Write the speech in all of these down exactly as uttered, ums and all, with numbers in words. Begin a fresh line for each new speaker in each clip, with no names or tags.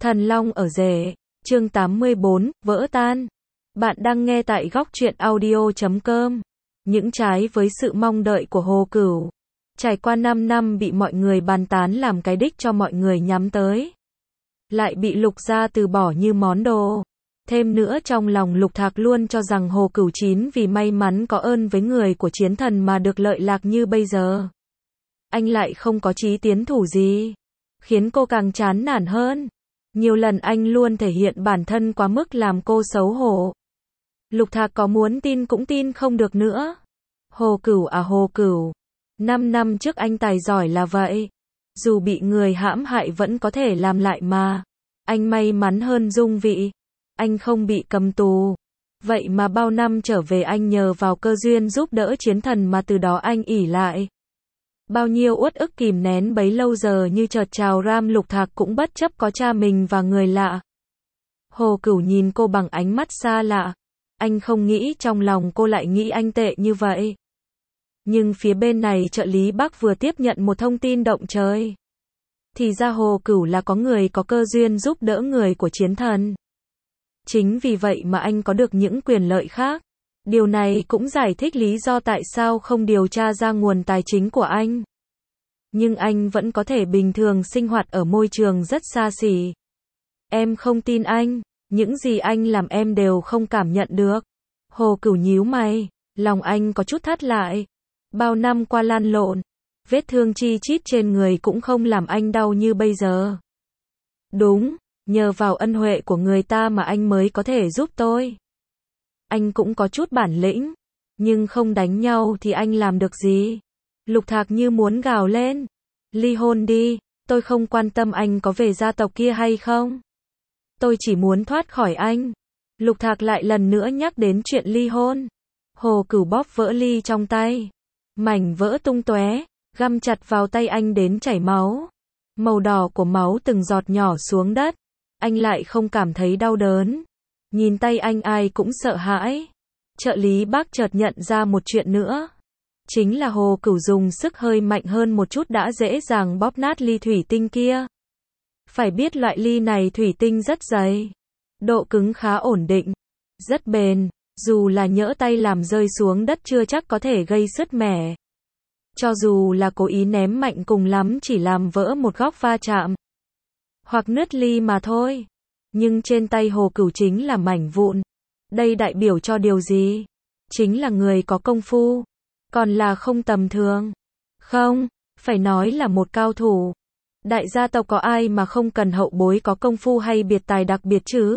Thần Long ở rể, chương tám mươi bốn, vỡ tan. Bạn đang nghe tại góc truyện audio chấm com. Những trái với sự mong đợi của Hồ Cửu. Trải qua năm năm bị mọi người bàn tán làm cái đích cho mọi người nhắm tới. Lại bị Lục gia từ bỏ như món đồ. Thêm nữa trong lòng Lục Thạc luôn cho rằng Hồ Cửu chín vì may mắn có ơn với người của chiến thần mà được lợi lạc như bây giờ. Anh lại không có chí tiến thủ gì. Khiến cô càng chán nản hơn. Nhiều lần anh luôn thể hiện bản thân quá mức làm cô xấu hổ. Lục Thạc có muốn tin cũng tin không được nữa. Hồ Cửu à Hồ Cửu. Năm năm trước anh tài giỏi là vậy. Dù bị người hãm hại vẫn có thể làm lại mà. Anh may mắn hơn Dung Vị. Anh không bị cầm tù. Vậy mà bao năm trở về anh nhờ vào cơ duyên giúp đỡ chiến thần mà từ đó anh ỷ lại. Bao nhiêu uất ức kìm nén bấy lâu giờ như chợt trào ram. Lục Thạc cũng bất chấp có cha mình và người lạ. Hồ Cửu nhìn cô bằng ánh mắt xa lạ. Anh không nghĩ trong lòng cô lại nghĩ anh tệ như vậy. Nhưng phía bên này trợ lý Bắc vừa tiếp nhận một thông tin động trời. Thì ra Hồ Cửu là có người có cơ duyên giúp đỡ người của chiến thần. Chính vì vậy mà anh có được những quyền lợi khác. Điều này cũng giải thích lý do tại sao không điều tra ra nguồn tài chính của anh. Nhưng anh vẫn có thể bình thường sinh hoạt ở môi trường rất xa xỉ. Em không tin anh, những gì anh làm em đều không cảm nhận được. Hồ Cửu nhíu mày, lòng anh có chút thắt lại. Bao năm qua lăn lộn, vết thương chi chít trên người cũng không làm anh đau như bây giờ. Đúng, nhờ vào ân huệ của người ta mà anh mới có thể giúp tôi. Anh cũng có chút bản lĩnh, nhưng không đánh nhau thì anh làm được gì? Lục Thạc như muốn gào lên. Ly hôn đi, tôi không quan tâm anh có về gia tộc kia hay không. Tôi chỉ muốn thoát khỏi anh. Lục Thạc lại lần nữa nhắc đến chuyện ly hôn. Hồ Cửu bóp vỡ ly trong tay. Mảnh vỡ tung tóe, găm chặt vào tay anh đến chảy máu. Màu đỏ của máu từng giọt nhỏ xuống đất. Anh lại không cảm thấy đau đớn. Nhìn tay anh ai cũng sợ hãi. Trợ lý Bác chợt nhận ra một chuyện nữa. Chính là Hồ Cửu dùng sức hơi mạnh hơn một chút đã dễ dàng bóp nát ly thủy tinh kia. Phải biết loại ly này thủy tinh rất dày. Độ cứng khá ổn định. Rất bền. Dù là nhỡ tay làm rơi xuống đất chưa chắc có thể gây sứt mẻ. Cho dù là cố ý ném mạnh cùng lắm chỉ làm vỡ một góc va chạm. Hoặc nứt ly mà thôi. Nhưng trên tay Hồ Cửu chính là mảnh vụn. Đây đại biểu cho điều gì? Chính là người có công phu. Còn là không tầm thường. Không, phải nói là một cao thủ. Đại gia tộc có ai mà không cần hậu bối có công phu hay biệt tài đặc biệt chứ?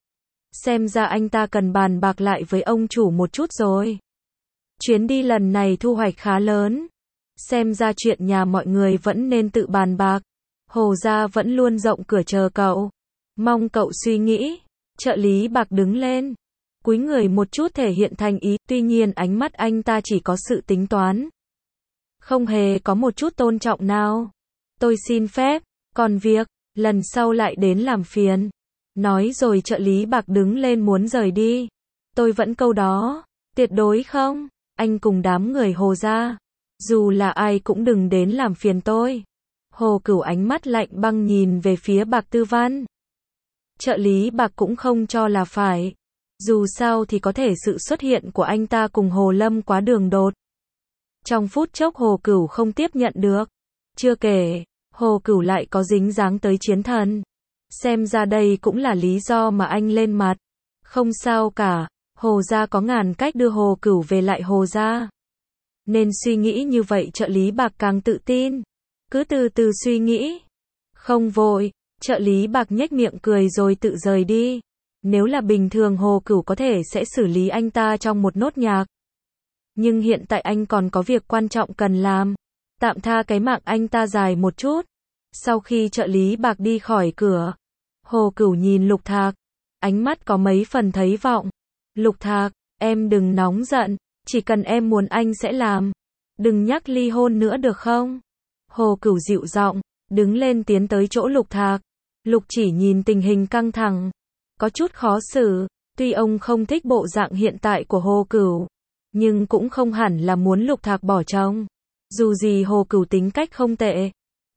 Xem ra anh ta cần bàn bạc lại với ông chủ một chút rồi. Chuyến đi lần này thu hoạch khá lớn. Xem ra chuyện nhà mọi người vẫn nên tự bàn bạc. Hồ gia vẫn luôn rộng cửa chờ cậu. Mong cậu suy nghĩ. Trợ lý Bạc đứng lên. Cúi người một chút thể hiện thành ý. Tuy nhiên ánh mắt anh ta chỉ có sự tính toán. Không hề có một chút tôn trọng nào. Tôi xin phép. Còn việc, lần sau lại đến làm phiền. Nói rồi trợ lý Bạc đứng lên muốn rời đi. Tôi vẫn câu đó. Tuyệt đối không. Anh cùng đám người Hồ gia. Dù là ai cũng đừng đến làm phiền tôi. Hồ Cửu ánh mắt lạnh băng nhìn về phía Bạc Tư Văn. Trợ lý Bạc cũng không cho là phải. Dù sao thì có thể sự xuất hiện của anh ta cùng Hồ Lâm quá đường đột. Trong phút chốc Hồ Cửu không tiếp nhận được. Chưa kể, Hồ Cửu lại có dính dáng tới chiến thần. Xem ra đây cũng là lý do mà anh lên mặt. Không sao cả, Hồ gia có ngàn cách đưa Hồ Cửu về lại Hồ gia. Nên suy nghĩ như vậy trợ lý Bạc càng tự tin. Cứ từ từ suy nghĩ. Không vội, trợ lý Bạc nhếch miệng cười rồi tự rời đi. Nếu là bình thường Hồ Cửu có thể sẽ xử lý anh ta trong một nốt nhạc. Nhưng hiện tại anh còn có việc quan trọng cần làm. Tạm tha cái mạng anh ta dài một chút. Sau khi trợ lý Bạc đi khỏi cửa, Hồ Cửu nhìn Lục Thạc. Ánh mắt có mấy phần thấy vọng. Lục Thạc, em đừng nóng giận. Chỉ cần em muốn anh sẽ làm. Đừng nhắc ly hôn nữa được không? Hồ Cửu dịu giọng, đứng lên tiến tới chỗ Lục Thạc. Lục Chỉ nhìn tình hình căng thẳng. Có chút khó xử. Tuy ông không thích bộ dạng hiện tại của Hồ Cửu. Nhưng cũng không hẳn là muốn Lục Thạc bỏ chồng. Dù gì Hồ Cửu tính cách không tệ.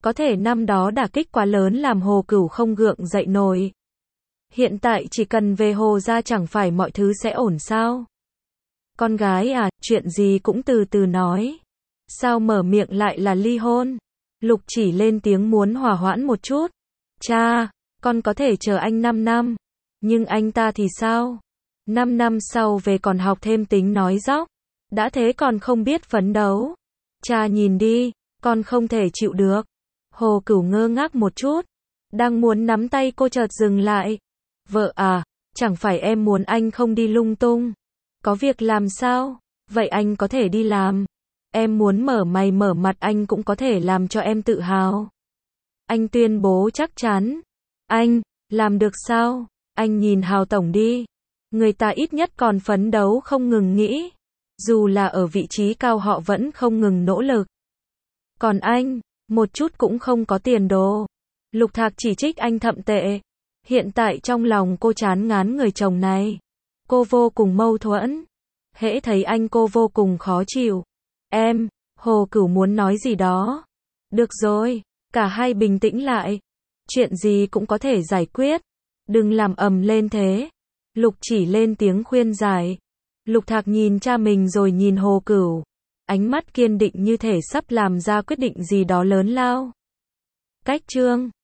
Có thể năm đó đả kích quá lớn làm Hồ Cửu không gượng dậy nổi. Hiện tại chỉ cần về Hồ gia chẳng phải mọi thứ sẽ ổn sao? Con gái à, chuyện gì cũng từ từ nói. Sao mở miệng lại là ly hôn? Lục Chỉ lên tiếng muốn hòa hoãn một chút. Cha, con có thể chờ anh năm năm. Nhưng anh ta thì sao? năm năm sau về còn học thêm tính nói dóc. Đã thế còn không biết phấn đấu. Cha nhìn đi, con không thể chịu được. Hồ Cửu ngơ ngác một chút. Đang muốn nắm tay cô chợt dừng lại. Vợ à, chẳng phải em muốn anh không đi lung tung. Có việc làm sao? Vậy anh có thể đi làm. Em muốn mở mày mở mặt anh cũng có thể làm cho em tự hào. Anh tuyên bố chắc chắn. Anh, làm được sao? Anh nhìn Hào Tổng đi. Người ta ít nhất còn phấn đấu không ngừng nghĩ. Dù là ở vị trí cao họ vẫn không ngừng nỗ lực. Còn anh, một chút cũng không có tiền đồ. Lục Thạc chỉ trích anh thậm tệ. Hiện tại trong lòng cô chán ngán người chồng này. Cô vô cùng mâu thuẫn. Hễ thấy anh cô vô cùng khó chịu. Em, Hồ Cửu muốn nói gì đó. Được rồi, cả hai bình tĩnh lại. Chuyện gì cũng có thể giải quyết. Đừng làm ầm lên thế. Lục Chỉ lên tiếng khuyên giải. Lục Thạc nhìn cha mình rồi nhìn Hồ Cửu. Ánh mắt kiên định như thể sắp làm ra quyết định gì đó lớn lao. Cách chương